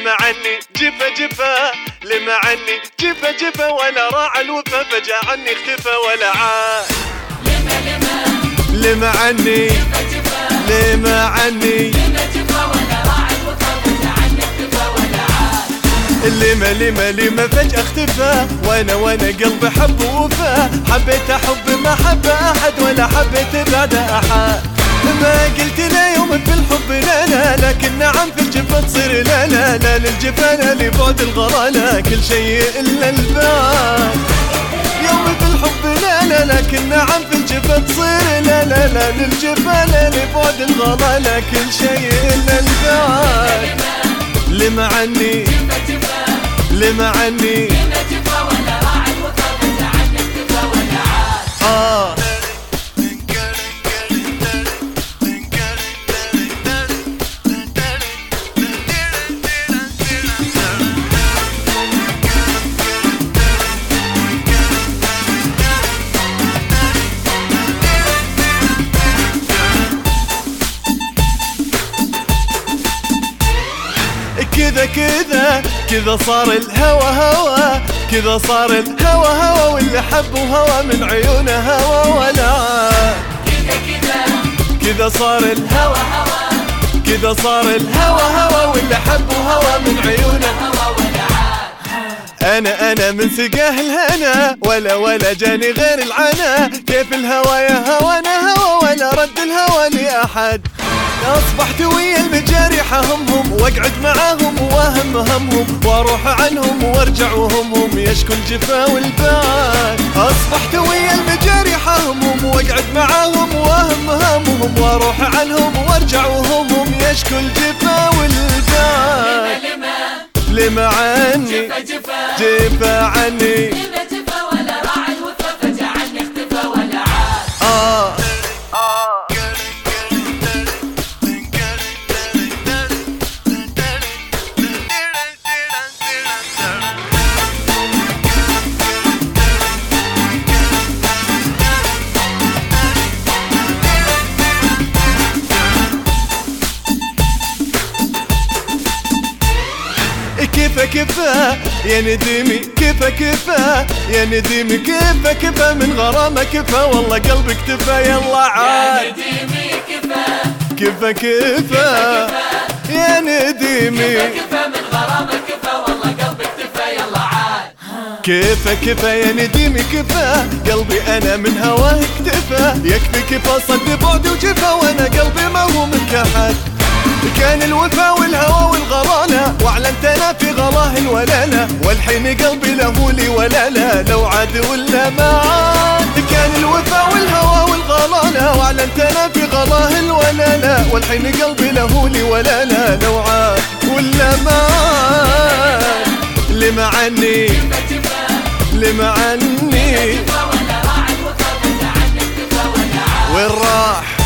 لما عني جفا جفا، لما عني جفا جفا، ولا راعى الوفا فجاء عني اختفى ولا عاد. لما عني جفا جفا، لما عني جفا جفا، ولا راعى الوفا فجاء عني اختفى ولا عاد. لما فجأة اختفى، وانا قلبي حب ووفى، حبيت احب ما حب احد ولا حبيت بعد احد. ما قلت لا يوم في الحب لا لا، لكن نعم في الجفا تصير لا لا لا، للجفا لا لبعد الغلا لا، كل شيء الا البال. يوم في الحب لا لا، لكن نعم في الجفا تصير لا لا لا، للجفا لا لبعد الغلا لا، كل شيء الا البال. لما عني لما عني جفا ولا راعى الوفا فجاء عني اختفى ولا عاد. كذا صار الهوى هوى، كذا صار الهوى هوى، واللي حبه هوى من عيونه هوى ولا عاد. كذا صار الهوى هوى، كذا صار الهوى هوى، واللي حبه هوى من عيونه هوى ولا عاد. انا من سقاه الهنا ولا جاني غير العنا، كيف الهوى يا هوانا هوى ولا رد الهوى لأحد. أصبحت ويا المجارح همهم، واقعد معاهم واهم همهم، واروح عنهم وارجع وهمهم يشكو الجفا والبال. أصبحت ويا المجارح همهم، واقعد معاهم واهم همهم، واروح عنهم وارجع وهمهم يشكو الجفا والبال. لما عني جفا عني جفا ولا راعى الوفا فجاء عني اختفى ولا عاد. كيفا يا نديمي كيفا يا نديمي كيفا من غرامة كيفا، والله قلبي اكتفى يلا عاد. يا نديمي كيفا يا نديمي كيفا من غرامة كيفا، والله قلبي اكتفى يلا عاد. كيفا يا نديمي كيفا، قلبي انا من هواه اكتفى، يكفي كيفا صد بعدي وجفا، وانا قلبي ما هو منك احد. كان الوفا والهوى والغرانة، واعلنت انا في غلاه الولاله، والحين قلبي له لي ولا لا، لو عاد ولا ما عاد. كان الوفا والهوى والغرانة، واعلنت انا في غلاه الولاله، والحين قلبي له لي ولا لا، لو عاد ولا ما عاد. لما عني لما عني وين راح